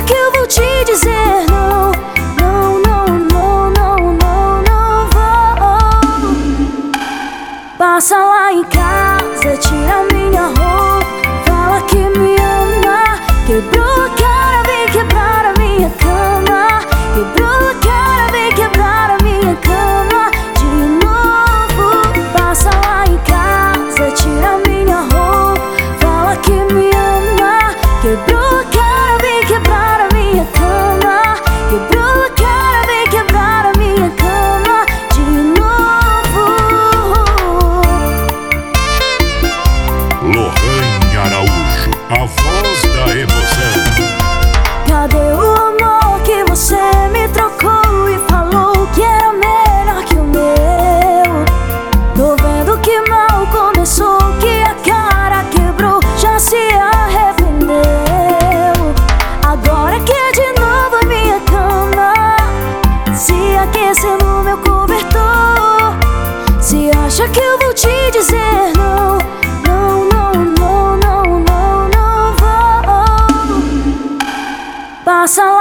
que eu vou te dizer não? Não, não, não, não, não, não vou. Passa lá em casa, tira minha roupa, fala que me ama. Quebrou a cara, vem quebrar a minha cama. Quebrou a cara, vem quebrar a minha cama de novo. Passa lá em casa, tira minha roupa, fala que me ama. Quebrou a cara, vem quebrar a minha cama. Quebrou a cara, vem quebrar a minha cama de novo. Lohane Araújo, a voz da emoção. Cadê o amor que você me trocou e falou que era melhor que o meu? Tô vendo que mal começou, que a cara quebrou, já se arrependeu. Agora quer de novo a minha cama, se aquecer no meu cobertor. Se acha que eu vou te dizer não? Não, não, não, não, não, não vou. Passa